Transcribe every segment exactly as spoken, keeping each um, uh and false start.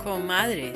Comadres.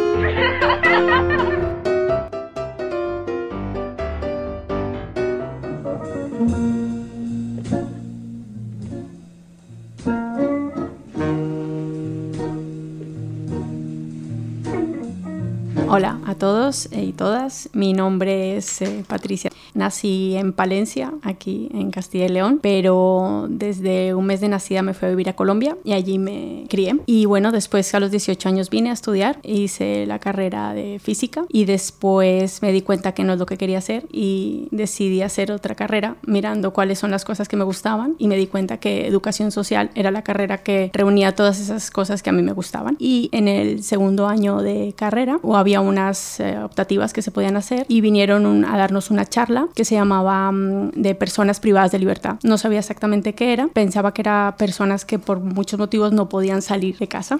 Hola a todos y todas, mi nombre es eh, Patricia. Nací en Palencia, aquí en Castilla y León, pero desde un mes de nacida me fui a vivir a Colombia y allí me crié. Y bueno, después a los dieciocho años vine a estudiar, hice la carrera de física y después me di cuenta que no es lo que quería hacer y decidí hacer otra carrera mirando cuáles son las cosas que me gustaban y me di cuenta que educación social era la carrera que reunía todas esas cosas que a mí me gustaban. Y en el segundo año de carrera o había unas eh, optativas que se podían hacer y vinieron un, a darnos una charla que se llamaba um, de personas privadas de libertad. No sabía exactamente qué era, pensaba que era personas que por muchos motivos no podían salir de casa.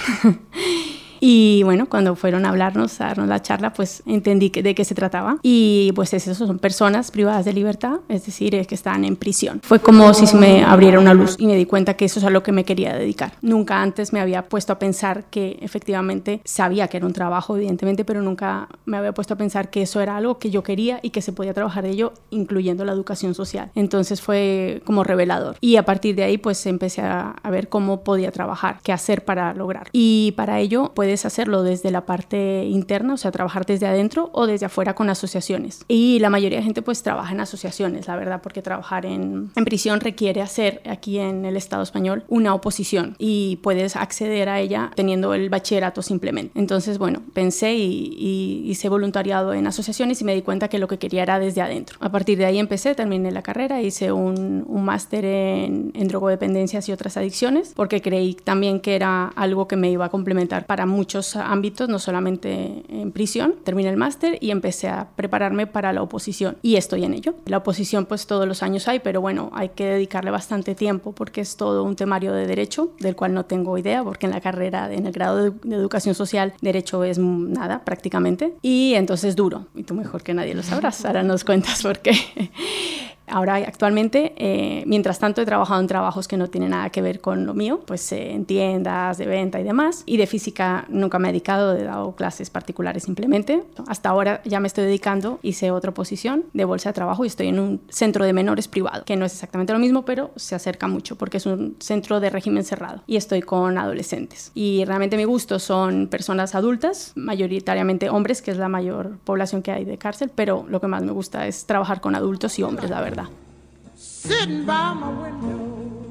Y bueno, cuando fueron a hablarnos, a darnos la charla, pues entendí que, de qué se trataba. Y pues eso, son personas privadas de libertad, es decir, es que están en prisión. Fue como si se me abriera una luz y me di cuenta que eso es a lo que me quería dedicar. Nunca antes me había puesto a pensar que efectivamente sabía que era un trabajo, evidentemente, pero nunca me había puesto a pensar que eso era algo que yo quería y que se podía trabajar de ello, incluyendo la educación social. Entonces fue como revelador. Y a partir de ahí, pues empecé a, a ver cómo podía trabajar, qué hacer para lograr. Y para ello, puedes hacerlo desde la parte interna, o sea, trabajar desde adentro o desde afuera con asociaciones. Y la mayoría de gente pues trabaja en asociaciones, la verdad, porque trabajar en, en prisión requiere hacer aquí en el Estado español una oposición y puedes acceder a ella teniendo el bachillerato simplemente. Entonces, bueno, pensé y, y hice voluntariado en asociaciones y me di cuenta que lo que quería era desde adentro. A partir de ahí empecé, terminé la carrera, hice un, un máster en, en drogodependencias y otras adicciones, porque creí también que era algo que me iba a complementar para muchos ámbitos, no solamente en prisión. Terminé el máster y empecé a prepararme para la oposición y estoy en ello. La oposición pues todos los años hay, pero bueno, hay que dedicarle bastante tiempo porque es todo un temario de derecho del cual no tengo idea, porque en la carrera, en el grado de, de educación social, derecho es nada prácticamente y entonces duro, y tú mejor que nadie lo sabrás, ahora nos cuentas por qué. Ahora, actualmente, eh, mientras tanto, he trabajado en trabajos que no tienen nada que ver con lo mío, pues eh, en tiendas, de venta y demás. Y de física nunca me he dedicado, he dado clases particulares simplemente. Hasta ahora ya me estoy dedicando, hice otra posición de bolsa de trabajo y estoy en un centro de menores privado, que no es exactamente lo mismo, pero se acerca mucho porque es un centro de régimen cerrado y estoy con adolescentes. Y realmente mi gusto son personas adultas, mayoritariamente hombres, que es la mayor población que hay de cárcel, pero lo que más me gusta es trabajar con adultos y hombres, la verdad. Sitting by my window,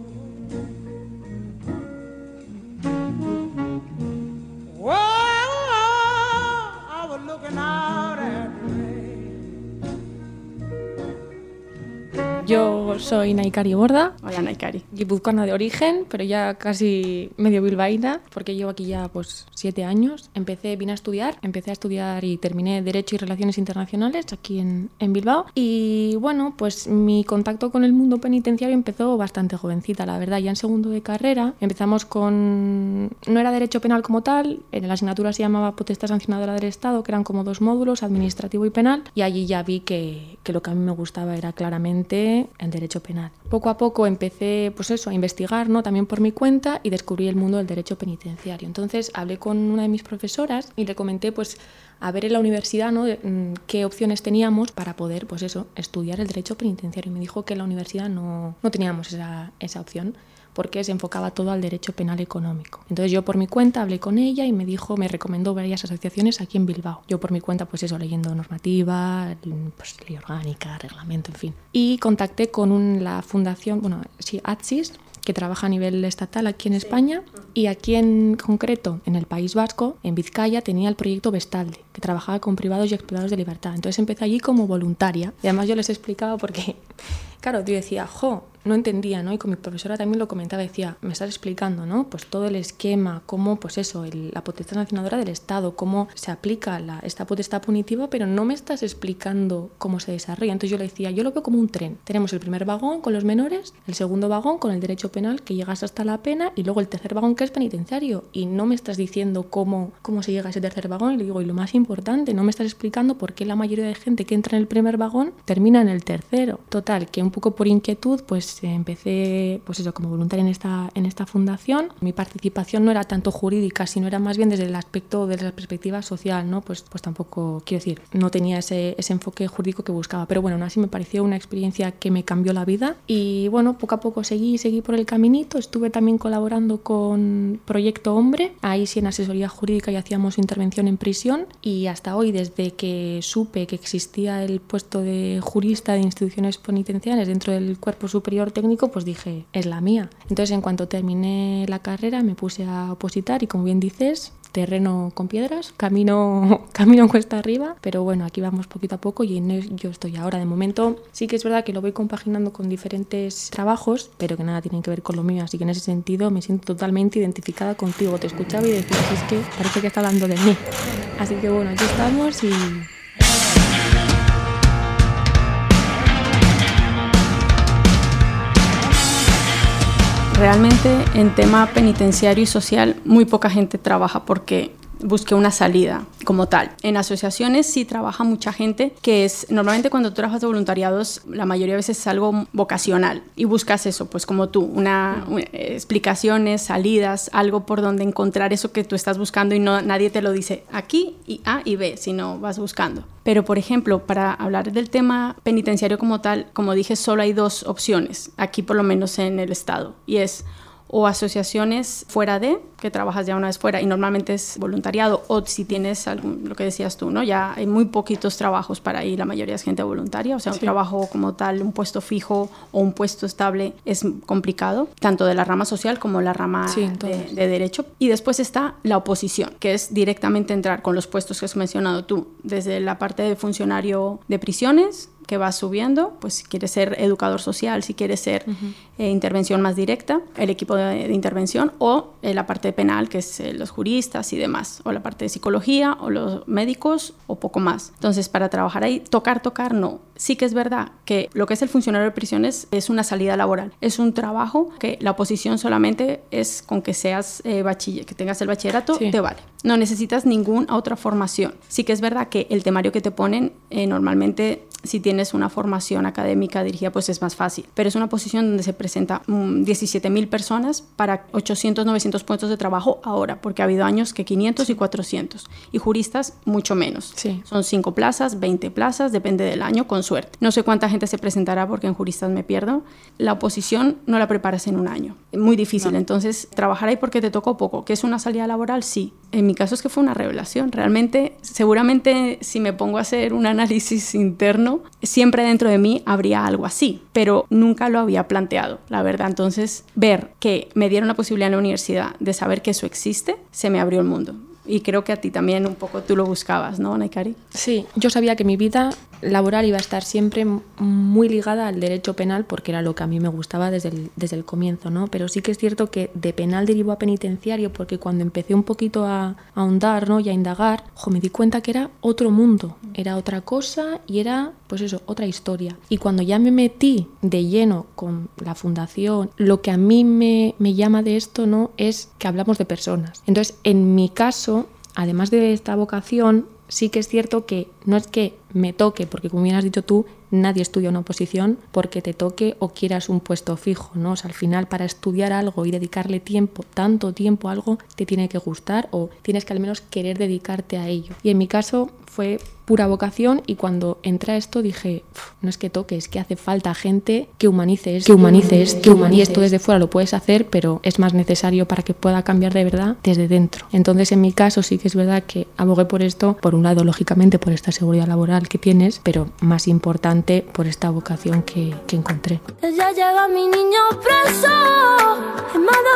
whoa, I was looking out at the rain. Yo soy Naikari Borda. Hola, Naikari. Guipuzcoana de origen, pero ya casi medio bilbaína, porque llevo aquí ya pues siete años. Empecé, vine a estudiar, empecé a estudiar y terminé Derecho y Relaciones Internacionales aquí en, en Bilbao. Y bueno, pues mi contacto con el mundo penitenciario empezó bastante jovencita, la verdad. Ya en segundo de carrera empezamos con... No era Derecho Penal como tal, en la asignatura se llamaba Potestad Sancionadora del Estado, que eran como dos módulos, administrativo y penal. Y allí ya vi que, que lo que a mí me gustaba era claramente en derecho penal. Poco a poco empecé pues eso, a investigar, ¿no? También por mi cuenta y descubrí el mundo del derecho penitenciario. Entonces hablé con una de mis profesoras y le comenté pues a ver en la universidad, ¿no? de, mm, qué opciones teníamos para poder pues eso, estudiar el derecho penitenciario. Y me dijo que en la universidad no, no teníamos esa, esa opción, porque se enfocaba todo al derecho penal económico. Entonces yo por mi cuenta hablé con ella y me dijo, me recomendó varias asociaciones aquí en Bilbao. Yo por mi cuenta, pues eso, leyendo normativa, pues ley orgánica, reglamento, en fin. Y contacté con un, la fundación, bueno, sí, ATSIS, que trabaja a nivel estatal aquí en España, y aquí en concreto, en el País Vasco, en Vizcaya, tenía el proyecto Bestalde, que trabajaba con privados y explotados de libertad. Entonces empecé allí como voluntaria, y además yo les explicaba porque, claro, yo decía, jo, no entendía, ¿no? Y con mi profesora también lo comentaba, decía, me estás explicando, ¿no? Pues todo el esquema, cómo, pues eso, el, la potestad sancionadora del Estado, cómo se aplica la, esta potestad punitiva, pero no me estás explicando cómo se desarrolla. Entonces yo le decía, yo lo veo como un tren. Tenemos el primer vagón con los menores, el segundo vagón con el derecho penal, que llegas hasta la pena, y luego el tercer vagón que es penitenciario. Y no me estás diciendo cómo, cómo se llega a ese tercer vagón, y le digo, y lo más importante, no me estás explicando por qué la mayoría de gente que entra en el primer vagón termina en el tercero. Total, que un poco por inquietud, pues empecé pues eso, como voluntaria en esta, en esta fundación. Mi participación no era tanto jurídica, sino era más bien desde el aspecto, desde la perspectiva social, ¿no? Pues, pues tampoco, quiero decir, no tenía ese, ese enfoque jurídico que buscaba. Pero bueno, aún así me pareció una experiencia que me cambió la vida. Y bueno, poco a poco seguí, seguí por el caminito. Estuve también colaborando con Proyecto Hombre, ahí sí en asesoría jurídica y hacíamos intervención en prisión. Y hasta hoy, desde que supe que existía el puesto de jurista de instituciones penitenciarias dentro del Cuerpo Superior Técnico, pues dije, es la mía. Entonces, en cuanto terminé la carrera, me puse a opositar y, como bien dices, terreno con piedras, camino, camino cuesta arriba, pero bueno, aquí vamos poquito a poco y en ello estoy ahora. De momento sí que es verdad que lo voy compaginando con diferentes trabajos, pero que nada tienen que ver con lo mío, así que en ese sentido me siento totalmente identificada contigo. Te escuchaba y decía, es que parece que está hablando de mí. Así que bueno, aquí estamos y... Realmente en tema penitenciario y social muy poca gente trabaja porque busque una salida como tal. En asociaciones sí trabaja mucha gente, que es normalmente cuando tú trabajas de voluntariados, la mayoría de veces es algo vocacional y buscas eso, pues como tú, una, una explicaciones, salidas, algo por donde encontrar eso que tú estás buscando y no nadie te lo dice aquí y A y B, sino vas buscando. Pero, por ejemplo, para hablar del tema penitenciario como tal, como dije, solo hay dos opciones, aquí por lo menos en el estado, y es o asociaciones fuera de, que trabajas ya una vez fuera y normalmente es voluntariado, o si tienes algún, lo que decías tú, ¿no? Ya hay muy poquitos trabajos para ir, la mayoría es gente voluntaria, o sea, un Sí. trabajo como tal, un puesto fijo o un puesto estable es complicado, tanto de la rama social como la rama Sí, de, de derecho. Y después está la oposición, que es directamente entrar con los puestos que has mencionado tú, desde la parte de funcionario de prisiones, que vas subiendo, pues si quieres ser educador social, si quieres ser uh-huh. eh, intervención más directa, el equipo de, de intervención, o eh, la parte penal, que es eh, los juristas y demás, o la parte de psicología, o los médicos, o poco más. Entonces, para trabajar ahí, tocar, tocar, no. Sí que es verdad que lo que es el funcionario de prisiones es una salida laboral, es un trabajo que la oposición solamente es con que seas eh, bachiller, que tengas el bachillerato, sí. te vale. No necesitas ninguna otra formación. Sí que es verdad que el temario que te ponen eh, normalmente, si tienes una formación académica dirigida, pues es más fácil. Pero es una posición donde se presenta um, diecisiete mil personas para ochocientos, novecientos puestos de trabajo ahora, porque ha habido años que quinientos y cuatrocientos. Y juristas, mucho menos. Sí. Son cinco plazas, veinte plazas, depende del año, con suerte. No sé cuánta gente se presentará porque en juristas me pierdo. La oposición no la preparas en un año. Es muy difícil. No. Entonces, trabajar ahí porque te tocó poco. ¿Que es una salida laboral? Sí. En mi caso es que fue una revelación. Realmente, seguramente, si me pongo a hacer un análisis interno, siempre dentro de mí habría algo así, pero nunca lo había planteado, la verdad. Entonces, ver que me dieron la posibilidad en la universidad de saber que eso existe, se me abrió el mundo. Y creo que a ti también un poco tú lo buscabas, ¿no, Naikari? Sí, yo sabía que mi vida laboral iba a estar siempre muy ligada al derecho penal porque era lo que a mí me gustaba desde el, desde el comienzo, ¿no? Pero sí que es cierto que de penal derivó a penitenciario porque cuando empecé un poquito a, a ahondar, ¿no? y a indagar, jo, me di cuenta que era otro mundo, era otra cosa y era, pues eso, otra historia. Y cuando ya me metí de lleno con la fundación, lo que a mí me, me llama de esto, ¿no? es que hablamos de personas. Entonces, en mi caso, además de esta vocación, sí que es cierto que no es que me toque, porque como bien has dicho tú, nadie estudia una oposición porque te toque o quieras un puesto fijo, ¿no? O sea, al final, para estudiar algo y dedicarle tiempo, tanto tiempo a algo, te tiene que gustar o tienes que al menos querer dedicarte a ello. Y en mi caso fue pura vocación y cuando entré a esto dije, no es que toque, es que hace falta gente que humanice esto, que humanice esto, que humanice. Y esto desde fuera lo puedes hacer, pero es más necesario para que pueda cambiar de verdad desde dentro. Entonces, en mi caso sí que es verdad que abogué por esto, por un lado, lógicamente, por esta seguridad laboral que tienes, pero más importante por esta vocación que, que encontré. Ya llega mi niño preso en más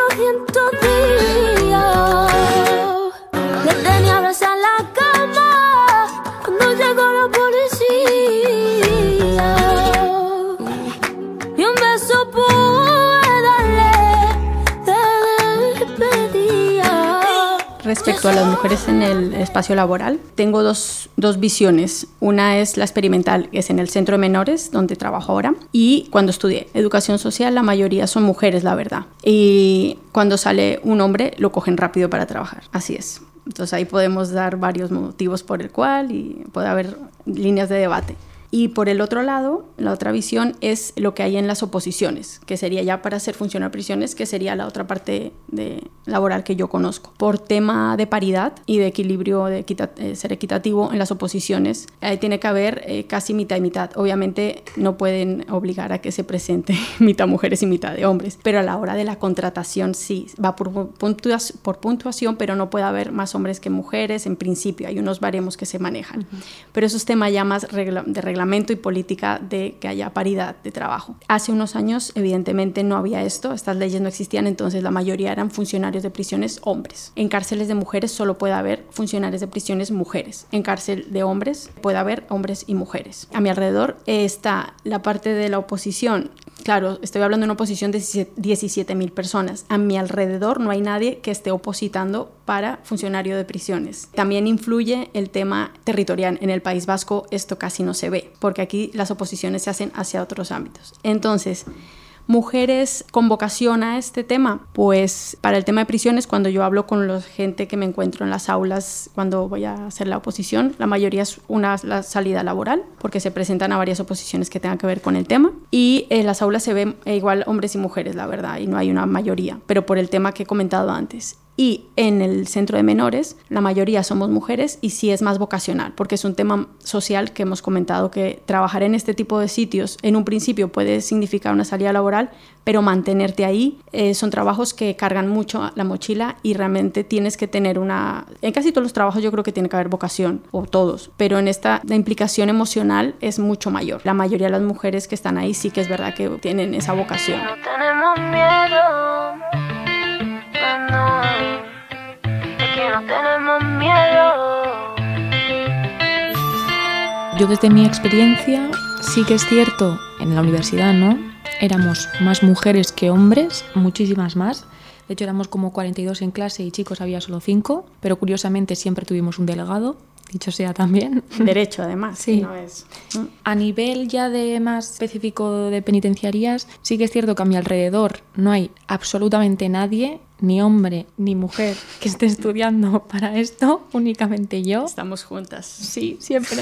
de cuatrocientos días. Le tenía abrazado en la cama cuando llegó la policía. Y un beso pude darle de despedida. Respecto a las mujeres en el espacio laboral, tengo dos, dos visiones. Una es la experimental, que es en el centro de menores, donde trabajo ahora, y cuando estudié educación social, la mayoría son mujeres, la verdad. Y cuando sale un hombre, lo cogen rápido para trabajar. Así es. Entonces ahí podemos dar varios motivos por el cual y puede haber líneas de debate. Y por el otro lado, la otra visión es lo que hay en las oposiciones, que sería ya para ser funcionario de prisiones, que sería la otra parte de laboral que yo conozco. Por tema de paridad y de equilibrio, de equita- eh, ser equitativo en las oposiciones, ahí tiene que haber eh, casi mitad y mitad. Obviamente no pueden obligar a que se presente mitad mujeres y mitad de hombres, pero a la hora de la contratación sí, va por, puntua- por puntuación, pero no puede haber más hombres que mujeres en principio, hay unos baremos que se manejan. Uh-huh. Pero eso es tema ya más regla- de reglamento y política de que haya paridad de trabajo. Hace unos años evidentemente no había esto, estas leyes no existían, entonces la mayoría eran funcionarios de prisiones hombres. En cárceles de mujeres solo puede haber funcionarios de prisiones mujeres. En cárcel de hombres puede haber hombres y mujeres. A mi alrededor está la parte de la oposición. Claro, estoy hablando de una oposición de diecisiete mil personas. A mi alrededor no hay nadie que esté opositando para funcionario de prisiones. También influye el tema territorial. En el País Vasco esto casi no se ve, porque aquí las oposiciones se hacen hacia otros ámbitos. Entonces, mujeres con vocación a este tema, pues para el tema de prisiones, cuando yo hablo con la gente que me encuentro en las aulas cuando voy a hacer la oposición, la mayoría es una la salida laboral, porque se presentan a varias oposiciones que tengan que ver con el tema, y en las aulas se ven igual hombres y mujeres, la verdad, y no hay una mayoría, pero por el tema que he comentado antes. Y en el centro de menores, la mayoría somos mujeres y sí es más vocacional, porque es un tema social que hemos comentado que trabajar en este tipo de sitios en un principio puede significar una salida laboral, pero mantenerte ahí eh, son trabajos que cargan mucho la mochila y realmente tienes que tener una... En casi todos los trabajos yo creo que tiene que haber vocación, o todos, pero en esta la implicación emocional es mucho mayor. La mayoría de las mujeres que están ahí sí que es verdad que tienen esa vocación. No tenemos miedo. No, aquí no tenemos miedo. Yo desde mi experiencia sí que es cierto, en la universidad, ¿no? Éramos más mujeres que hombres, muchísimas más. De hecho éramos como cuarenta y dos en clase y chicos había solo cinco, pero curiosamente siempre tuvimos un delegado, dicho sea también. Derecho además, sí. No es... A nivel ya de más específico de penitenciarías, sí que es cierto que a mi alrededor no hay absolutamente nadie, ni hombre ni mujer, que esté estudiando para esto, únicamente yo. Estamos juntas. Sí, siempre.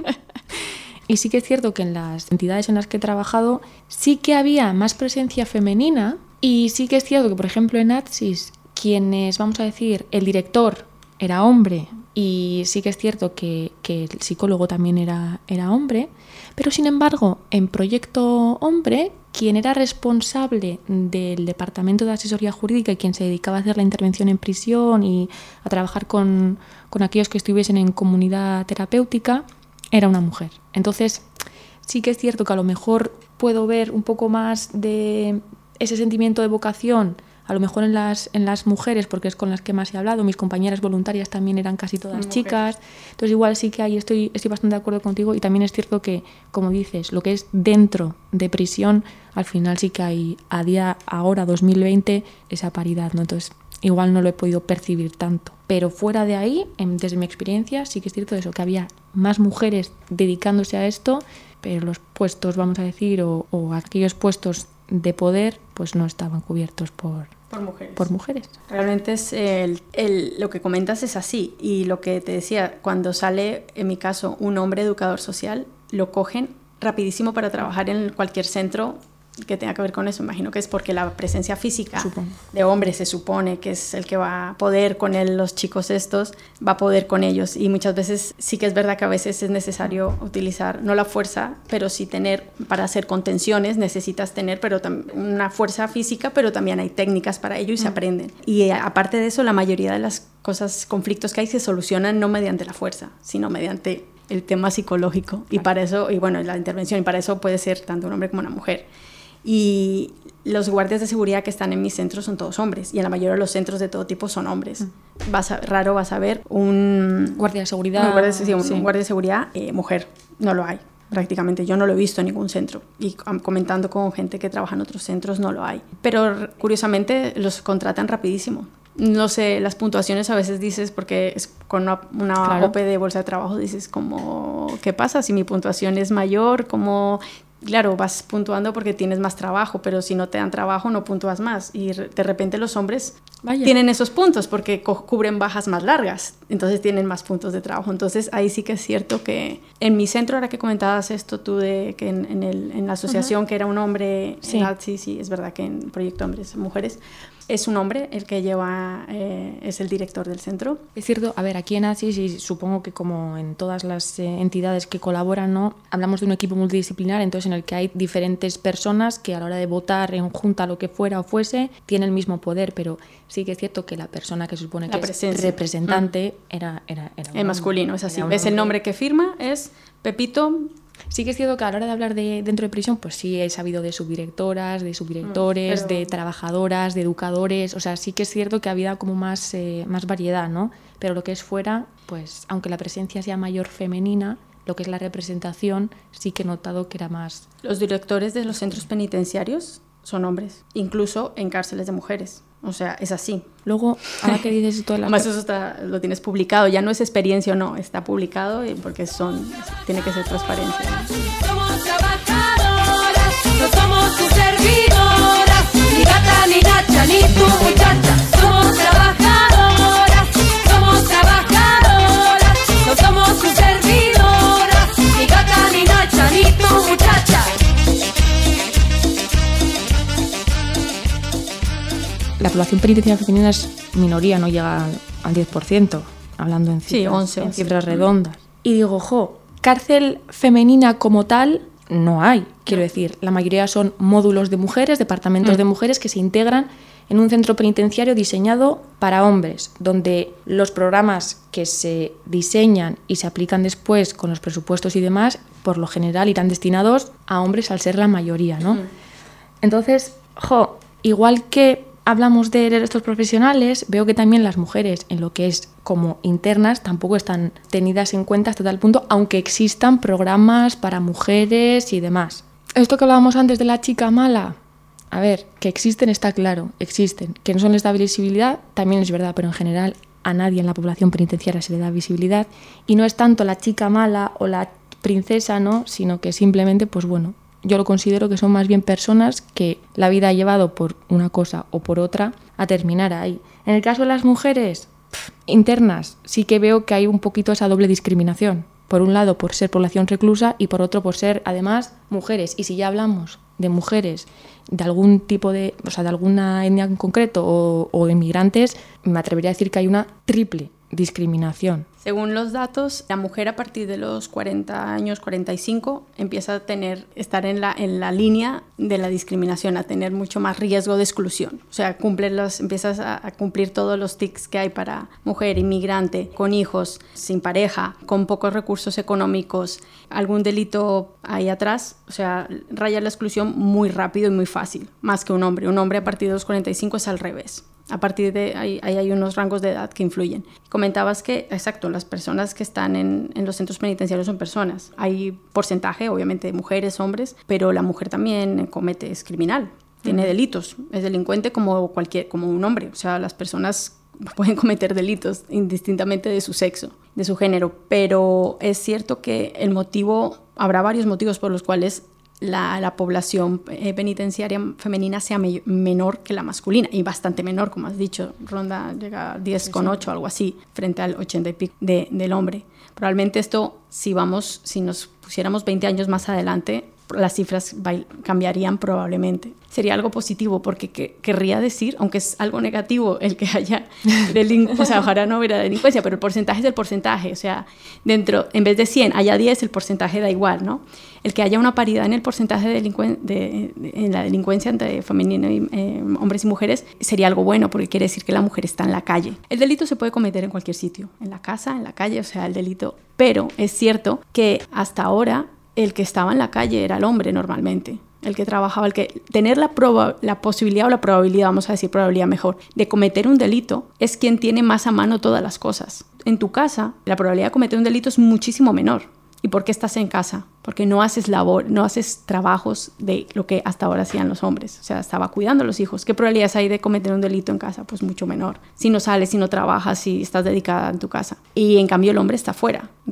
Y sí que es cierto que en las entidades en las que he trabajado sí que había más presencia femenina y sí que es cierto que, por ejemplo, en ATSIS, quienes, vamos a decir, el director era hombre y sí que es cierto que, que el psicólogo también era, era hombre, pero sin embargo, en Proyecto Hombre, quien era responsable del departamento de asesoría jurídica y quien se dedicaba a hacer la intervención en prisión y a trabajar con, con aquellos que estuviesen en comunidad terapéutica, era una mujer. Entonces, sí que es cierto que a lo mejor puedo ver un poco más de ese sentimiento de vocación, a lo mejor en las, en las mujeres, porque es con las que más he hablado. Mis compañeras voluntarias también eran casi todas mujeres. Chicas. Entonces igual sí que ahí estoy, estoy bastante de acuerdo contigo y también es cierto que, como dices, lo que es dentro de prisión, al final sí que hay a día, ahora, dos mil veinte, esa paridad, ¿no? Entonces igual no lo he podido percibir tanto. Pero fuera de ahí, en, desde mi experiencia, sí que es cierto eso, que había más mujeres dedicándose a esto, pero los puestos, vamos a decir, o, o aquellos puestos de poder, pues no estaban cubiertos por, por, mujeres. por mujeres. Realmente es el, el, lo que comentas es así. Y lo que te decía, cuando sale, en mi caso, un hombre educador social, lo cogen rapidísimo para trabajar en cualquier centro que tenga que ver con eso. Imagino que es porque la presencia física Supongo. de hombres se supone que es el que va a poder con él, los chicos estos, va a poder con ellos. Y muchas veces sí que es verdad que a veces es necesario utilizar, no la fuerza, pero sí tener, para hacer contenciones necesitas tener pero tam- una fuerza física, pero también hay técnicas para ello y mm. se aprenden. Y aparte de eso, la mayoría de las cosas, conflictos que hay se solucionan no mediante la fuerza, sino mediante el tema psicológico. Y para eso, y bueno, la intervención, y para eso puede ser tanto un hombre como una mujer. Y los guardias de seguridad que están en mis centros son todos hombres y en la mayoría de los centros de todo tipo son hombres. Mm. Vas a, raro vas a ver un guardia de seguridad, un guardia, sí, un, sí. un guardia de seguridad eh, mujer, no lo hay prácticamente, yo no lo he visto en ningún centro y comentando con gente que trabaja en otros centros no lo hay, pero curiosamente los contratan rapidísimo. No sé, las puntuaciones a veces dices, porque es con una, una claro. O P de bolsa de trabajo, dices como, ¿qué pasa? Si mi puntuación es mayor, ¿cómo Claro, vas puntuando porque tienes más trabajo, pero si no te dan trabajo no puntúas más. Y de repente los hombres Vaya. tienen esos puntos porque cubren bajas más largas, entonces tienen más puntos de trabajo. Entonces ahí sí que es cierto que en mi centro, ahora que comentabas esto tú de que en, en, el, en la asociación uh-huh. que era un hombre, sí. En, sí, sí, es verdad que en Proyecto Hombres y Mujeres, es un hombre el que lleva, eh, es el director del centro. Es cierto, a ver, aquí en ASIS, y supongo que como en todas las eh, entidades que colaboran, ¿no? Hablamos de un equipo multidisciplinar, entonces en el que hay diferentes personas que a la hora de votar en junta, lo que fuera o fuese, tienen el mismo poder, pero sí que es cierto que la persona que se supone que la es representante mm. era, era, era el masculino, es así. ¿Ves? El nombre que firma es Pepito. Sí que es cierto que a la hora de hablar de dentro de prisión, pues sí he sabido de subdirectoras, de subdirectores, pero... de trabajadoras, de educadores, o sea, sí que es cierto que había como más, eh, más variedad, ¿no? Pero lo que es fuera, pues aunque la presencia sea mayor femenina, lo que es la representación sí que he notado que era más... Los directores de los centros penitenciarios son hombres, incluso en cárceles de mujeres. O sea, es así. Luego, ahora que dices todas las... Además, eso está, lo tienes publicado. Ya no es experiencia o no, está publicado porque son, tiene que ser transparencia. Somos trabajadoras, no somos tus servidoras, ni gata, ni nacha, ni tu muchacha. Somos trabajadoras, somos trabajadoras, no somos tus servidoras, ni gata, ni nacha, ni tu muchacha. La población penitenciaria femenina es minoría, no llega al diez por ciento, hablando en cifras, sí, once, en cifras redondas. Y digo, jo, cárcel femenina como tal no hay. Quiero decir, la mayoría son módulos de mujeres, departamentos mm. de mujeres que se integran en un centro penitenciario diseñado para hombres, donde los programas que se diseñan y se aplican después con los presupuestos y demás, por lo general irán destinados a hombres al ser la mayoría, ¿no? Mm. Entonces, jo, igual que hablamos de estos profesionales, veo que también las mujeres en lo que es como internas tampoco están tenidas en cuenta hasta tal punto, aunque existan programas para mujeres y demás. Esto que hablábamos antes de la chica mala, a ver, que existen está claro, existen. Que no se les da visibilidad también es verdad, pero en general a nadie en la población penitenciaria se le da visibilidad y no es tanto la chica mala o la princesa, ¿no? Sino que simplemente, pues bueno, yo lo considero que son más bien personas que la vida ha llevado por una cosa o por otra a terminar ahí. En el caso de las mujeres pff, internas, sí que veo que hay un poquito esa doble discriminación. Por un lado, por ser población reclusa y por otro, por ser, además, mujeres. Y si ya hablamos de mujeres de algún tipo de, o sea, de alguna etnia en concreto o, o inmigrantes, me atrevería a decir que hay una triple discriminación. Según los datos, la mujer a partir de los cuarenta años, cuarenta y cinco, empieza a tener, estar en la, en la línea de la discriminación, a tener mucho más riesgo de exclusión. O sea, cumple los, empiezas a, a cumplir todos los tics que hay para mujer, inmigrante, con hijos, sin pareja, con pocos recursos económicos, algún delito ahí atrás. O sea, raya la exclusión muy rápido y muy fácil, más que un hombre. Un hombre a partir de los cuarenta y cinco es al revés. A partir de ahí, ahí hay unos rangos de edad que influyen. Comentabas que, exacto, las personas que están en, en los centros penitenciarios son personas. Hay porcentaje, obviamente, de mujeres, hombres, pero la mujer también comete, es criminal, tiene uh-huh. delitos, es delincuente como, cualquier, como un hombre. O sea, las personas pueden cometer delitos indistintamente de su sexo, de su género, pero es cierto que el motivo, habrá varios motivos por los cuales La, la población eh, penitenciaria femenina sea me, menor que la masculina, y bastante menor, como has dicho, ronda, llega a diez coma ocho, algo así, frente al ochenta y pico de, del hombre. Probablemente esto, si vamos, si nos pusiéramos veinte años más adelante, las cifras cambiarían probablemente. Sería algo positivo porque que, querría decir, aunque es algo negativo el que haya delincuencia, o sea, ojalá no hubiera delincuencia, pero el porcentaje es el porcentaje, o sea, dentro, en vez de cien, haya diez, el porcentaje da igual, ¿no? El que haya una paridad en el porcentaje de, delincuen- de, de en la delincuencia entre femenino y eh, hombres y mujeres sería algo bueno, porque quiere decir que la mujer está en la calle. El delito se puede cometer en cualquier sitio, en la casa, en la calle, o sea, el delito, pero es cierto que hasta ahora el que estaba en la calle era el hombre normalmente, el que trabajaba, el que tener la, proba- la posibilidad o la probabilidad, vamos a decir probabilidad mejor, de cometer un delito es quien tiene más a mano todas las cosas. En tu casa, la probabilidad de cometer un delito es muchísimo menor. ¿Y por qué estás en casa? Porque no haces labor, no haces trabajos de lo que hasta ahora hacían los hombres. O sea, estaba cuidando a los hijos. ¿Qué probabilidades hay de cometer un delito en casa? Pues mucho menor. Si no sales, si no trabajas, si estás dedicada en tu casa. Y en cambio el hombre está fuera.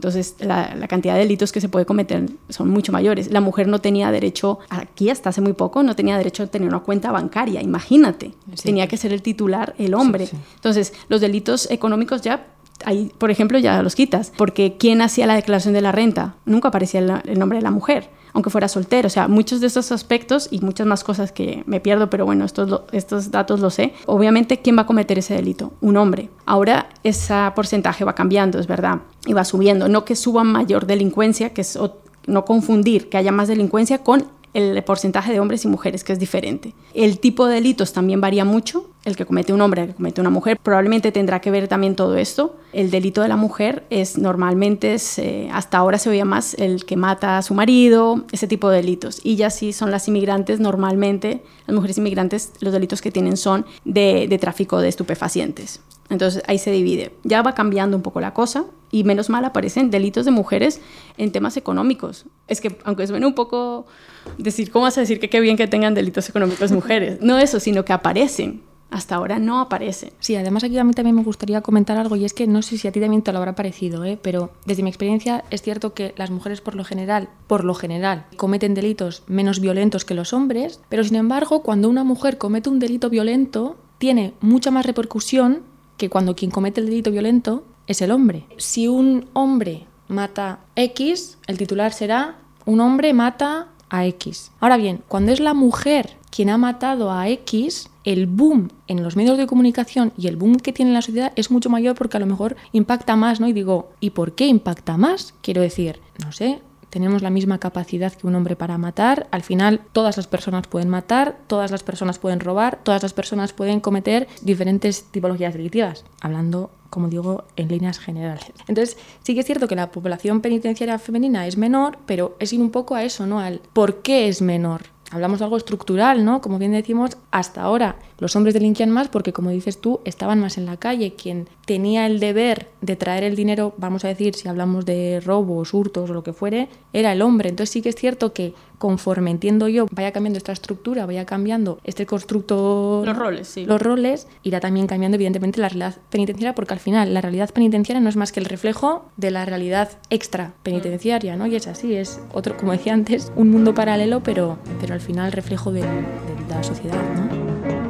entonces la, la cantidad de delitos que se puede cometer son mucho mayores. La mujer no tenía derecho, aquí hasta hace muy poco, no tenía derecho a tener una cuenta bancaria, imagínate, sí. Tenía que ser el titular el hombre. Sí, sí. Entonces, los delitos económicos ya, ahí, por ejemplo, ya los quitas, porque ¿quién hacía la declaración de la renta? Nunca aparecía el, el nombre de la mujer, aunque fuera soltero. O sea, muchos de estos aspectos y muchas más cosas que me pierdo, pero bueno, estos, estos datos los sé. Obviamente, ¿quién va a cometer ese delito? Un hombre. Ahora, ese porcentaje va cambiando, es verdad, y va subiendo. No que suba mayor delincuencia, que es no confundir que haya más delincuencia con el porcentaje de hombres y mujeres, que es diferente. El tipo de delitos también varía mucho. El que comete un hombre, el que comete una mujer, probablemente tendrá que ver también todo esto. El delito de la mujer es normalmente, es, eh, hasta ahora se oía más el que mata a su marido, ese tipo de delitos. Y ya sí son las inmigrantes, normalmente, las mujeres inmigrantes, los delitos que tienen son de, de tráfico de estupefacientes. Entonces ahí se divide. Ya va cambiando un poco la cosa y menos mal aparecen delitos de mujeres en temas económicos. Es que aunque suene un poco decir, ¿cómo vas a decir que qué bien que tengan delitos económicos mujeres? No eso, sino que aparecen. Hasta ahora no aparece. Sí, además aquí a mí también me gustaría comentar algo, y es que no sé si a ti también te lo habrá parecido, ¿eh? Pero desde mi experiencia es cierto que las mujeres por lo general, por lo general, cometen delitos menos violentos que los hombres, pero sin embargo, cuando una mujer comete un delito violento, tiene mucha más repercusión que cuando quien comete el delito violento es el hombre. Si un hombre mata X, el titular será un hombre mata a X. Ahora bien, cuando es la mujer quien ha matado a X, el boom en los medios de comunicación y el boom que tiene la sociedad es mucho mayor porque a lo mejor impacta más, ¿no? Y digo, ¿y por qué impacta más? Quiero decir, no sé, tenemos la misma capacidad que un hombre para matar. Al final, todas las personas pueden matar, todas las personas pueden robar, todas las personas pueden cometer diferentes tipologías delictivas, hablando, como digo, en líneas generales. Entonces, sí que es cierto que la población penitenciaria femenina es menor, pero es ir un poco a eso, ¿no? Al ¿por qué es menor? Hablamos de algo estructural, ¿no? Como bien decimos, hasta ahora los hombres delinquían más porque, como dices tú, estaban más en la calle. Quien tenía el deber de traer el dinero, vamos a decir, si hablamos de robos, hurtos o lo que fuere, era el hombre. Entonces sí que es cierto que conforme, entiendo yo, vaya cambiando esta estructura, vaya cambiando este constructo... Los roles, sí. Los roles, irá también cambiando, evidentemente, la realidad penitenciaria, porque al final la realidad penitenciaria no es más que el reflejo de la realidad extra penitenciaria, ¿no? Y es así, es otro, como decía antes, un mundo paralelo, pero, pero al final reflejo de, de la sociedad, ¿no?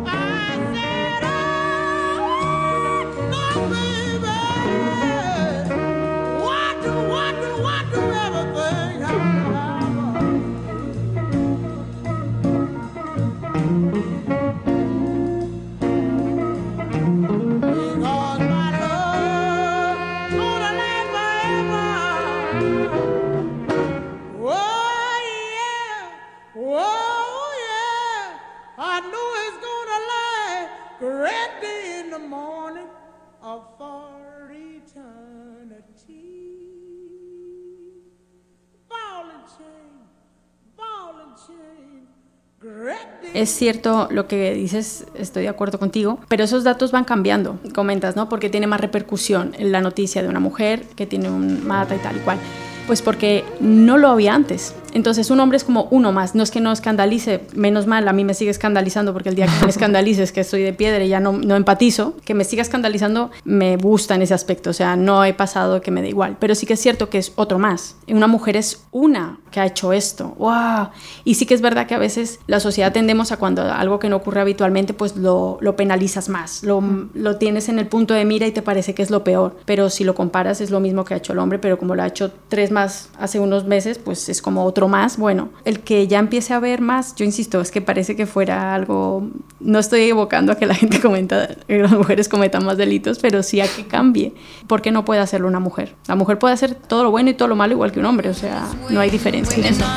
Es cierto lo que dices, estoy de acuerdo contigo, pero esos datos van cambiando, comentas, ¿no? Porque tiene más repercusión en la noticia de una mujer que tiene un mata y tal y cual. Pues porque no lo había antes. Entonces un hombre es como uno más. No es que no escandalice, menos mal, a mí me sigue escandalizando porque el día que me escandalices que estoy de piedra y ya no, no empatizo, que me siga escandalizando me gusta en ese aspecto. O sea, no he pasado que me dé igual. Pero sí que es cierto que es otro más. Una mujer es una que ha hecho esto. ¡Wow! Y sí que es verdad que a veces la sociedad tendemos a cuando algo que no ocurre habitualmente, pues lo, lo penalizas más. Lo, lo tienes en el punto de mira y te parece que es lo peor. Pero si lo comparas es lo mismo que ha hecho el hombre, pero como lo ha hecho tres más hace unos meses, pues es como otro más. Bueno, el que ya empiece a ver más, yo insisto, es que parece que fuera algo, no estoy evocando a que la gente comenta que las mujeres cometan más delitos, pero sí a que cambie. ¿Por qué no puede hacerlo una mujer? La mujer puede hacer todo lo bueno y todo lo malo igual que un hombre, o sea, no hay diferencia en eso.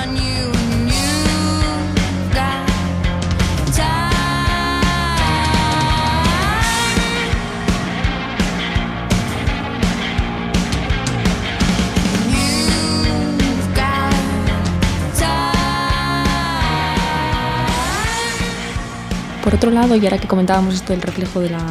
Por otro lado, y ahora que comentábamos esto del reflejo de la,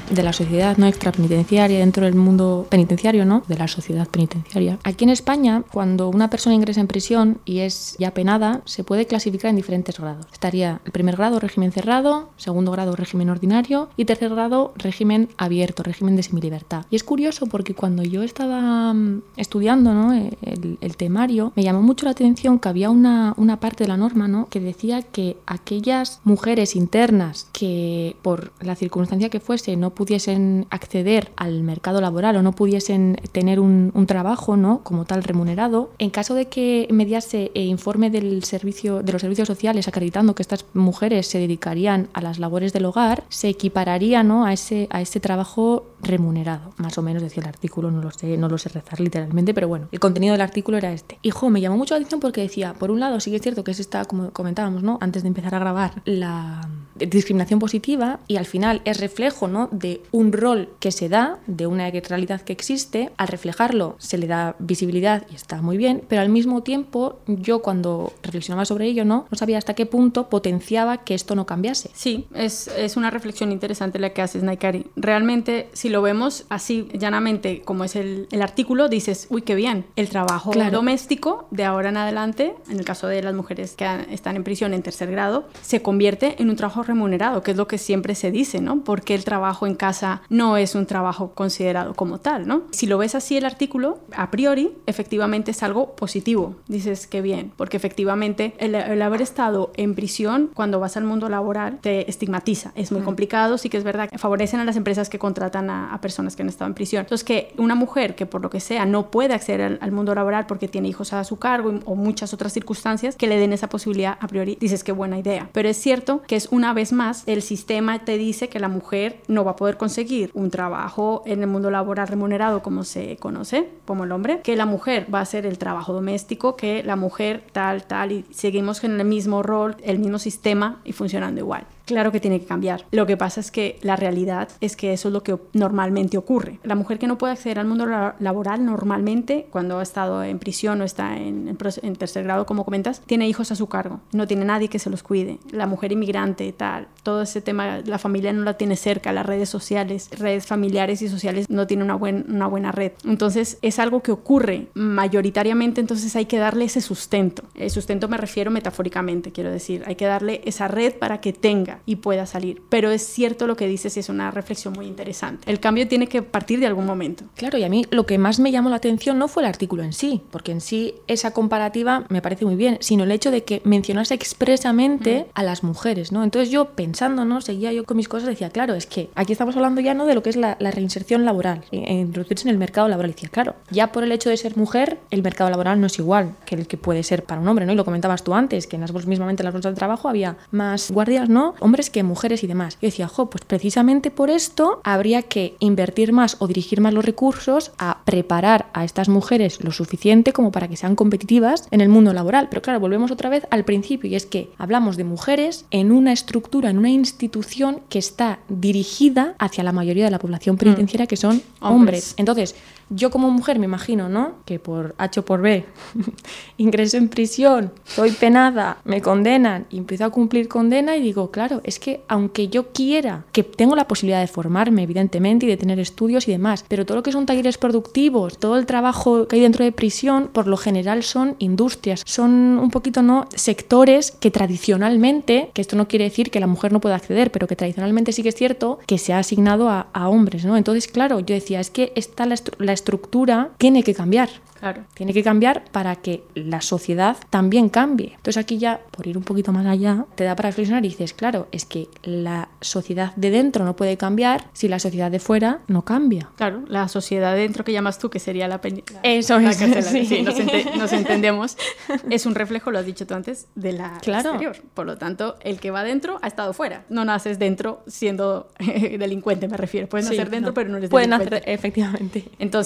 de la sociedad no extrapenitenciaria, dentro del mundo penitenciario, ¿no? De la sociedad penitenciaria. Aquí en España, cuando una persona ingresa en prisión y es ya penada, se puede clasificar en diferentes grados. Estaría el primer grado, régimen cerrado, segundo grado, régimen ordinario y tercer grado, régimen abierto, régimen de semilibertad. Y es curioso porque cuando yo estaba estudiando, ¿no? el, el temario, me llamó mucho la atención que había una, una parte de la norma, ¿no? Que decía que aquellas mujeres internas que por la circunstancia que fuese no pudiesen acceder al mercado laboral o no pudiesen tener un, un trabajo, ¿no? Como tal remunerado, en caso de que mediase eh, informe del servicio, de los servicios sociales acreditando que estas mujeres se dedicarían a las labores del hogar, se equipararía, ¿no? a, ese, a ese trabajo remunerado. Más o menos decía el artículo, no lo sé, no lo sé rezar literalmente, pero bueno, el contenido del artículo era este. Y jo, me llamó mucho la atención porque decía, por un lado sí que es cierto que es esta, como comentábamos, ¿no? Antes de empezar a grabar, la discriminación positiva, y al final es reflejo, ¿no? De un rol que se da, de una realidad que existe. Al reflejarlo se le da visibilidad y está muy bien, pero al mismo tiempo yo cuando reflexionaba sobre ello, no, no sabía hasta qué punto potenciaba que esto no cambiase. Sí, es, es una reflexión interesante la que haces, Naikari. Realmente, si lo vemos así llanamente como es el, el artículo, dices, uy, qué bien, el trabajo claro. doméstico de ahora en adelante, en el caso de las mujeres que están en prisión en tercer grado, se convierte en un trabajo remunerado, que es lo que siempre se dice, ¿no? Porque el trabajo en casa no es un trabajo considerado como tal, ¿no? Si lo ves así el artículo, a priori, efectivamente es algo positivo. Dices, qué bien, porque efectivamente el, el haber estado en prisión cuando vas al mundo laboral te estigmatiza. Es muy mm. complicado, sí que es verdad que favorecen a las empresas que contratan a, a personas que han estado en prisión. Entonces, que una mujer que por lo que sea no puede acceder al, al mundo laboral porque tiene hijos a su cargo y, o muchas otras circunstancias que le den esa posibilidad, a priori dices, qué buena idea. Pero es cierto que es una vez más, el sistema te dice que la mujer no va a poder conseguir un trabajo en el mundo laboral remunerado como se conoce, como el hombre, que la mujer va a hacer el trabajo doméstico, que la mujer tal, tal, y seguimos en el mismo rol, el mismo sistema y funcionando igual. Claro que tiene que cambiar. Lo que pasa es que la realidad es que eso es lo que normalmente ocurre. La mujer que no puede acceder al mundo laboral normalmente, cuando ha estado en prisión o está en, en, en tercer grado, como comentas, tiene hijos a su cargo. No tiene nadie que se los cuide. La mujer inmigrante, tal, todo ese tema, la familia no la tiene cerca, las redes sociales, redes familiares y sociales no tiene una, buen, una buena red. Entonces, es algo que ocurre mayoritariamente, entonces hay que darle ese sustento. El sustento me refiero metafóricamente, quiero decir. Hay que darle esa red para que tenga y pueda salir. Pero es cierto lo que dices y es una reflexión muy interesante. El cambio tiene que partir de algún momento. Claro, y a mí lo que más me llamó la atención no fue el artículo en sí, porque en sí esa comparativa me parece muy bien, sino el hecho de que mencionase expresamente mm. a las mujeres, ¿no? Entonces yo pensando, ¿no? Seguía yo con mis cosas, decía, claro, es que aquí estamos hablando ya, ¿no? De lo que es la, la reinserción laboral, e introducirse en el mercado laboral. Y decía, claro, ya por el hecho de ser mujer, el mercado laboral no es igual que el que puede ser para un hombre, ¿no? Y lo comentabas tú antes, que en las bolsas, mismamente en las bolsas de trabajo había más guardias, ¿no? Hombres que mujeres y demás. Yo decía, jo, pues precisamente por esto habría que invertir más o dirigir más los recursos a preparar a estas mujeres lo suficiente como para que sean competitivas en el mundo laboral. Pero claro, volvemos otra vez al principio y es que hablamos de mujeres en una estructura, en una institución que está dirigida hacia la mayoría de la población penitenciaria, que son hombres. hombres. Entonces, yo como mujer me imagino, ¿no? Que por H o por B ingreso en prisión, soy penada, me condenan y empiezo a cumplir condena y digo, claro, es que aunque yo quiera, que tengo la posibilidad de formarme, evidentemente, y de tener estudios y demás, pero todo lo que son talleres productivos, todo el trabajo que hay dentro de prisión, por lo general son industrias, son un poquito, ¿no? Sectores que tradicionalmente, que esto no quiere decir que la mujer no pueda acceder, pero que tradicionalmente sí que es cierto que se ha asignado a, a hombres, ¿no? Entonces, claro, yo decía, es que está la, estru- la estructura tiene que cambiar. Claro. Tiene que cambiar para que la sociedad también cambie. Entonces aquí ya, por ir un poquito más allá, te da para reflexionar y dices, claro, es que la sociedad de dentro no puede cambiar si la sociedad de fuera no cambia. Claro, la sociedad de dentro que llamas tú, que sería la... Pe- la Eso la es, carcela, sí. sí nos, ente- nos entendemos. Es un reflejo, lo has dicho tú antes, de la claro. exterior. Por lo tanto, el que va dentro ha estado fuera. No naces dentro siendo eh, delincuente, me refiero. Puedes sí, nacer dentro, no. pero no eres Pueden delincuente. nacer, efectivamente. Entonces,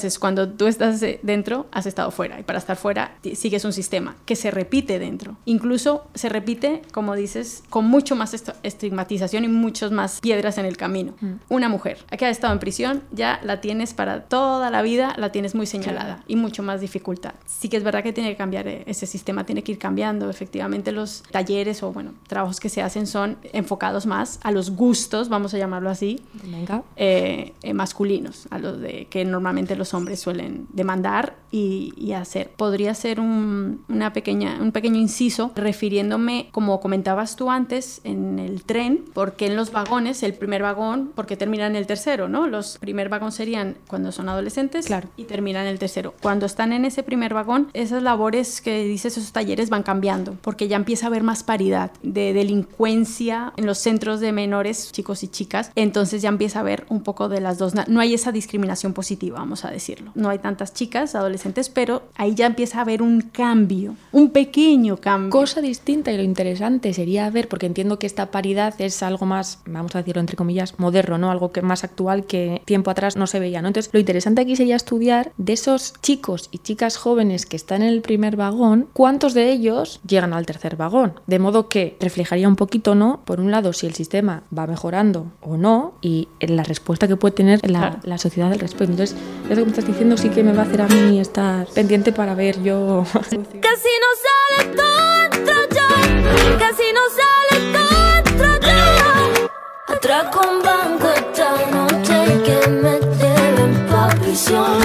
Entonces, cuando tú estás dentro, has estado fuera. Y para estar fuera, sigues un sistema que se repite dentro. Incluso se repite, como dices, con mucho más estigmatización y muchas más piedras en el camino. Mm. Una mujer que ha estado en prisión, ya la tienes para toda la vida, la tienes muy señalada. Claro. Y mucho más dificultad. Sí que es verdad que tiene que cambiar ese sistema, tiene que ir cambiando. Efectivamente, los talleres o, bueno, trabajos que se hacen son enfocados más a los gustos, vamos a llamarlo así, Venga. Eh, eh, masculinos, a los de que normalmente los hombres suelen demandar y, y hacer. Podría ser un, una pequeña, un pequeño inciso refiriéndome, como comentabas tú antes, en el tren, porque en los vagones, el primer vagón, porque termina en el tercero, ¿no? Los primer vagón serían cuando son adolescentes, claro, y terminan en el tercero. Cuando están en ese primer vagón, esas labores que dices, esos talleres van cambiando, porque ya empieza a haber más paridad de delincuencia en los centros de menores, chicos y chicas, entonces ya empieza a haber un poco de las dos, no hay esa discriminación positiva, vamos a decirlo, no hay tantas chicas, adolescentes, pero ahí ya empieza a haber un cambio, un pequeño cambio. Cosa distinta, y lo interesante sería ver, porque entiendo que esta paridad es algo más, vamos a decirlo entre comillas, moderno, ¿no? Algo que más actual que tiempo atrás no se veía, ¿no? Entonces, lo interesante aquí sería estudiar de esos chicos y chicas jóvenes que están en el primer vagón, ¿cuántos de ellos llegan al tercer vagón? De modo que reflejaría un poquito, ¿no? Por un lado, si el sistema va mejorando o no, y la respuesta que puede tener la, claro. la sociedad al respecto. Entonces, eso que me estás diciendo sí que me va a hacer a mí estar pendiente para ver yo... Casi no sale todo entro yo, casi no sale todo entro yo. Atraco un banco esta noche que me lleven pa' prisión.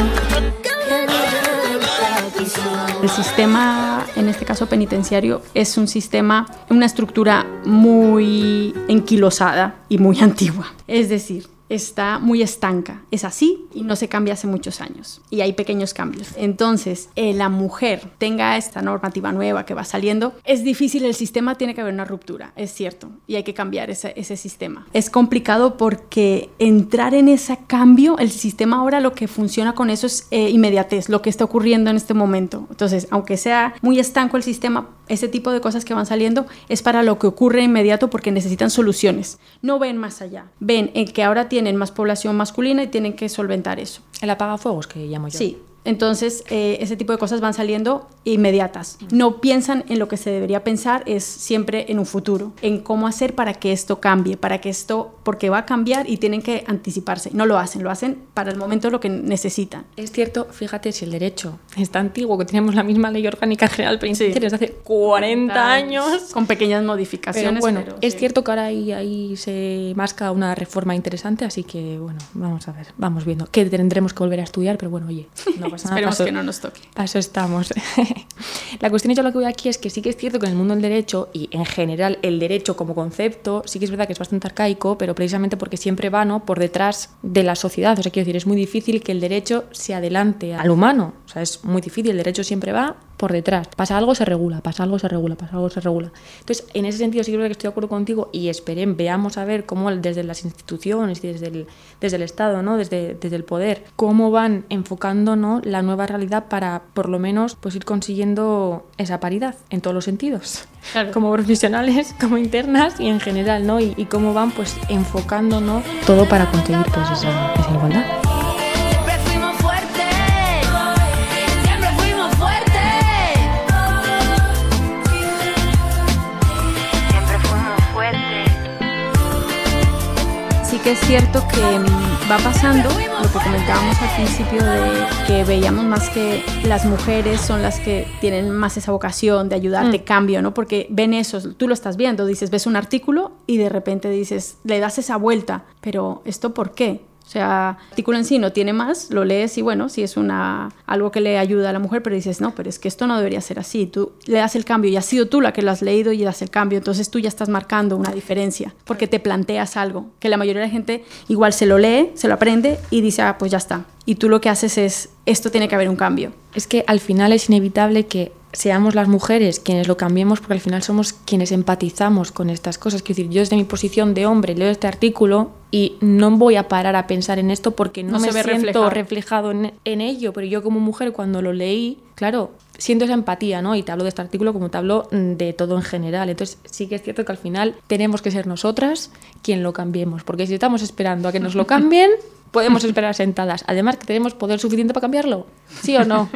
El sistema, en este caso penitenciario, es un sistema, una estructura muy enquilosada y muy antigua. Es decir, está muy estanca, es así y no se cambia hace muchos años y hay pequeños cambios. Entonces, eh, la mujer tenga esta normativa nueva que va saliendo, es difícil, el sistema tiene que haber una ruptura, es cierto, y hay que cambiar ese, ese sistema. Es complicado porque entrar en ese cambio, el sistema ahora lo que funciona con eso es eh, inmediatez, lo que está ocurriendo en este momento. Entonces, aunque sea muy estanco el sistema, ese tipo de cosas que van saliendo es para lo que ocurre inmediato porque necesitan soluciones. No ven más allá, ven en que ahora tienen más población masculina y tienen que solventar eso. El apagafuegos que llamo yo. Sí. Entonces, eh, ese tipo de cosas van saliendo inmediatas. No piensan en lo que se debería pensar, es siempre en un futuro, en cómo hacer para que esto cambie, para que esto, porque va a cambiar y tienen que anticiparse. No lo hacen, lo hacen para el momento lo que necesitan. Es cierto, fíjate, si el derecho está antiguo, que tenemos la misma ley orgánica general penitenciaria desde hace cuarenta años. Con pequeñas modificaciones. Pero bueno, pero, es sí. cierto que ahora ahí, ahí se masca una reforma interesante, así que bueno, vamos a ver, vamos viendo. Que tendremos que volver a estudiar, pero bueno, oye, no pasa nada. Esperemos paso, que no nos toque. Para eso estamos. La cuestión, yo lo que voy aquí es que sí que es cierto que en el mundo del derecho y en general el derecho como concepto, sí que es verdad que es bastante arcaico, pero precisamente porque siempre va, ¿no?, por detrás de la sociedad. O sea, quiero decir, es muy difícil que el derecho se adelante al humano. O sea, es muy difícil, el derecho siempre va por detrás. Pasa algo, se regula, pasa algo, se regula, pasa algo, se regula. Entonces, en ese sentido sí que estoy de acuerdo contigo y esperen, veamos a ver cómo desde las instituciones, desde el, desde el Estado, ¿no?, desde, desde el poder, cómo van enfocando, ¿no?, la nueva realidad para, por lo menos, pues ir consiguiendo esa paridad en todos los sentidos. Claro. Como profesionales, como internas y en general, ¿no? Y, y cómo van, pues, enfocando, ¿no?, todo para conseguir, pues, esa, esa igualdad. Que es cierto que va pasando lo que comentábamos al principio de que veíamos más que las mujeres son las que tienen más esa vocación de ayudar, mm. de cambio, ¿no? Porque ven eso, tú lo estás viendo, dices, ves un artículo y de repente dices, le das esa vuelta, pero ¿esto por qué? O sea, el artículo en sí no tiene más, lo lees y bueno, sí es una, algo que le ayuda a la mujer, pero dices, no, pero es que esto no debería ser así. Tú le das el cambio y has sido tú la que lo has leído y das el cambio, entonces tú ya estás marcando una diferencia porque te planteas algo, que la mayoría de la gente igual se lo lee, se lo aprende y dice, ah, pues ya está. Y tú lo que haces es, esto tiene que haber un cambio. Es que al final es inevitable que seamos las mujeres quienes lo cambiemos porque al final somos quienes empatizamos con estas cosas. Quiero decir, yo desde mi posición de hombre leo este artículo y no voy a parar a pensar en esto porque no, no me siento reflejado, reflejado en, en ello, pero yo como mujer cuando lo leí, claro, siento esa empatía, ¿no? Y te hablo de este artículo como te hablo de todo en general. Entonces sí que es cierto que al final tenemos que ser nosotras quien lo cambiemos, porque si estamos esperando a que nos lo cambien, podemos esperar sentadas. Además, que tenemos poder suficiente para cambiarlo, ¿sí o no?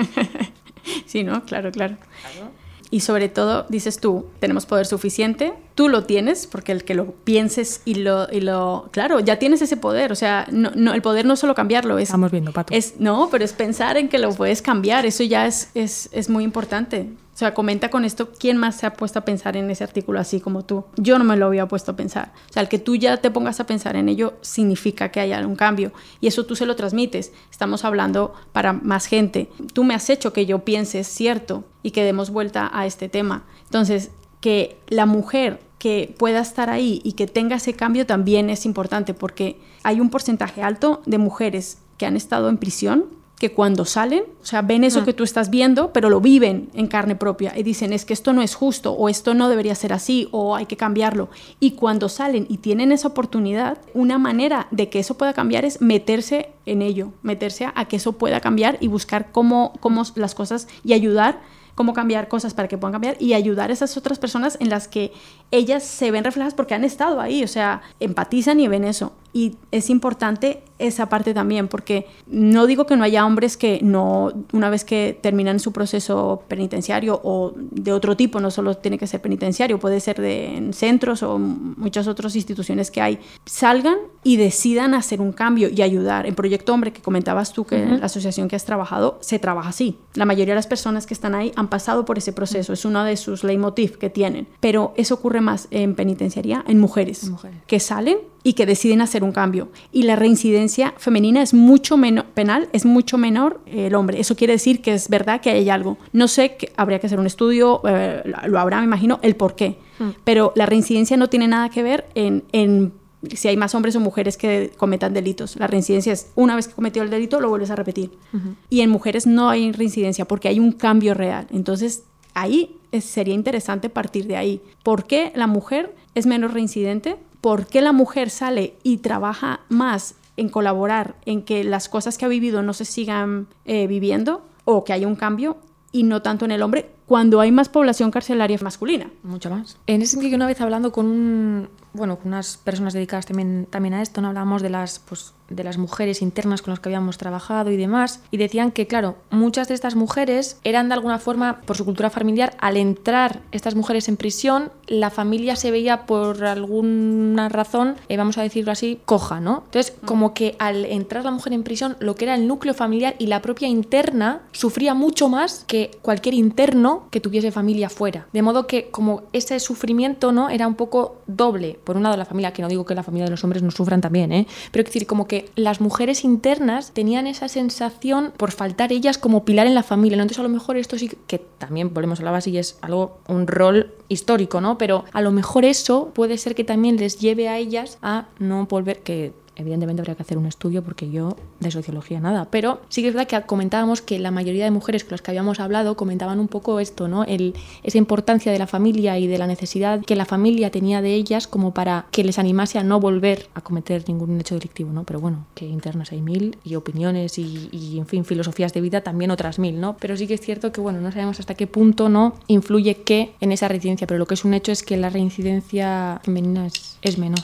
Sí, ¿no? Claro, claro. Claro. Y sobre todo, dices tú, tenemos poder suficiente, tú lo tienes, porque el que lo pienses y lo... Y lo claro, ya tienes ese poder, o sea, no, no, el poder no es solo cambiarlo, es... Estamos viendo, Pato. Es, no, pero es pensar en que lo puedes cambiar, eso ya es, es, es muy importante. O sea, comenta con esto, ¿quién más se ha puesto a pensar en ese artículo así como tú? Yo no me lo había puesto a pensar. O sea, el que tú ya te pongas a pensar en ello significa que haya un cambio. Y eso tú se lo transmites. Estamos hablando para más gente. Tú me has hecho que yo piense, cierto, y que demos vuelta a este tema. Entonces, que la mujer que pueda estar ahí y que tenga ese cambio también es importante, porque hay un porcentaje alto de mujeres que han estado en prisión que cuando salen, o sea, ven eso que tú estás viendo, pero lo viven en carne propia y dicen, es que esto no es justo, o esto no debería ser así, o hay que cambiarlo. Y cuando salen y tienen esa oportunidad, una manera de que eso pueda cambiar es meterse en ello, meterse a, a que eso pueda cambiar y buscar cómo, cómo las cosas y ayudar, cómo cambiar cosas para que puedan cambiar y ayudar a esas otras personas en las que ellas se ven reflejadas porque han estado ahí, o sea, empatizan y ven eso. Y es importante esa parte también, porque no digo que no haya hombres que no, una vez que terminan su proceso penitenciario o de otro tipo, no solo tiene que ser penitenciario, puede ser de, en centros o muchas otras instituciones que hay, salgan y decidan hacer un cambio y ayudar. En Proyecto Hombre, que comentabas tú, que uh-huh. en la asociación que has trabajado, se trabaja así. La mayoría de las personas que están ahí han pasado por ese proceso, uh-huh. es uno de sus leitmotiv que tienen. Pero eso ocurre más en penitenciaría, en mujeres, en mujeres. que salen y que deciden hacer un cambio. Y la reincidencia femenina es mucho menos penal, es mucho menor eh, el hombre. Eso quiere decir que es verdad que hay algo. No sé, que habría que hacer un estudio, eh, lo habrá, me imagino, el por qué. Mm. Pero la reincidencia no tiene nada que ver en, en si hay más hombres o mujeres que cometan delitos. La reincidencia es, una vez que cometió el delito, lo vuelves a repetir. Uh-huh. Y en mujeres no hay reincidencia porque hay un cambio real. Entonces, ahí es, sería interesante partir de ahí. ¿Por qué la mujer es menos reincidente? ¿Por qué la mujer sale y trabaja más en colaborar en que las cosas que ha vivido no se sigan eh, viviendo o que haya un cambio y no tanto en el hombre cuando hay más población carcelaria masculina? Mucho más. En ese sentido, una vez hablando con un, bueno, con unas personas dedicadas también, también a esto, ¿no? Hablábamos de las, pues, de las mujeres internas con las que habíamos trabajado y demás, y decían que, claro, muchas de estas mujeres eran de alguna forma, por su cultura familiar, al entrar estas mujeres en prisión, la familia se veía por alguna razón, eh, vamos a decirlo así, coja, ¿no? Entonces, como que al entrar la mujer en prisión, lo que era el núcleo familiar y la propia interna sufría mucho más que cualquier interno que tuviese familia fuera. De modo que como ese sufrimiento, ¿no? Era un poco doble. Por un lado la familia, que no digo que la familia de los hombres no sufran también, ¿eh? Pero es decir, como que las mujeres internas tenían esa sensación por faltar ellas como pilar en la familia, ¿no? Entonces a lo mejor esto sí que también volvemos a hablar así, es algo, un rol histórico, ¿no? Pero a lo mejor eso puede ser que también les lleve a ellas a no volver, que evidentemente habría que hacer un estudio porque yo de sociología nada, pero sí que es verdad que comentábamos que la mayoría de mujeres con las que habíamos hablado comentaban un poco esto, ¿no? El, esa importancia de la familia y de la necesidad que la familia tenía de ellas como para que les animase a no volver a cometer ningún hecho delictivo, ¿no? Pero bueno, que internas hay mil y opiniones y, y en fin, filosofías de vida también otras mil, ¿no? Pero sí que es cierto que, bueno, no sabemos hasta qué punto, ¿no? Influye qué en esa reincidencia, pero lo que es un hecho es que la reincidencia femenina es, es menor.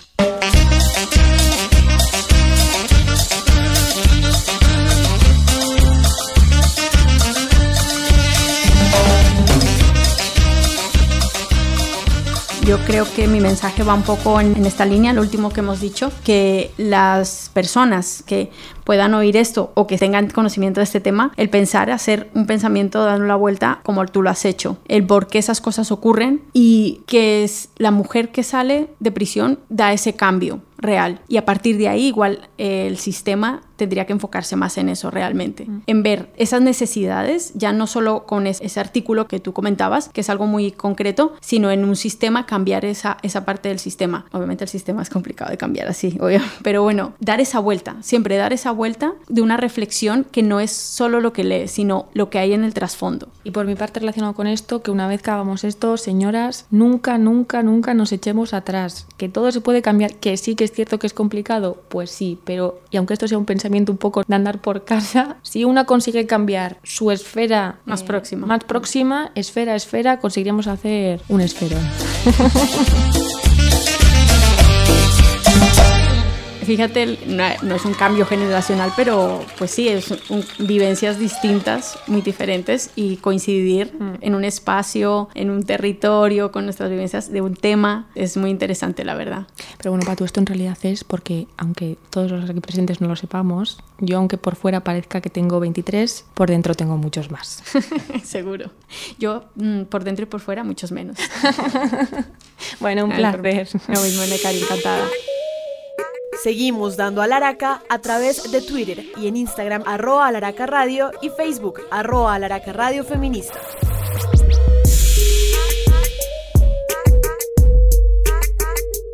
Yo creo que mi mensaje va un poco en, en esta línea, lo último que hemos dicho, que las personas que puedan oír esto o que tengan conocimiento de este tema, el pensar, hacer un pensamiento dando la vuelta como tú lo has hecho, el por qué esas cosas ocurren y que es la mujer que sale de prisión da ese cambio real y a partir de ahí igual eh, el sistema tendría que enfocarse más en eso realmente, mm. en ver esas necesidades, ya no solo con es, ese artículo que tú comentabas, que es algo muy concreto, sino en un sistema cambiar esa, esa parte del sistema. Obviamente el sistema es complicado de cambiar así, obvio, pero bueno, dar esa vuelta, siempre dar esa vuelta de una reflexión que no es solo lo que lees, sino lo que hay en el trasfondo. Y por mi parte relacionado con esto, que una vez que hagamos esto, señoras, nunca, nunca, nunca nos echemos atrás, que todo se puede cambiar, que sí que es cierto que es complicado, pues sí, pero, y aunque esto sea un pensamiento un poco de andar por casa, si una consigue cambiar su esfera más eh, próxima, más próxima, esfera a esfera, conseguiremos hacer un esferón. fíjate, no, no es un cambio generacional, pero pues sí, es un, vivencias distintas, muy diferentes, y coincidir mm. en un espacio, en un territorio, con nuestras vivencias de un tema, es muy interesante, la verdad. Pero bueno, Patu, esto en realidad es porque, aunque todos los aquí presentes no lo sepamos, yo aunque por fuera parezca que tengo veintitrés, por dentro tengo muchos más. Seguro. Yo mm, por dentro y por fuera muchos menos. Bueno, un placer. Lo mismo, Necari, encantada. Seguimos dando Alaraca a través de Twitter y en Instagram arroba Alaraca Radio y Facebook arroba Alaraca Radio Feminista.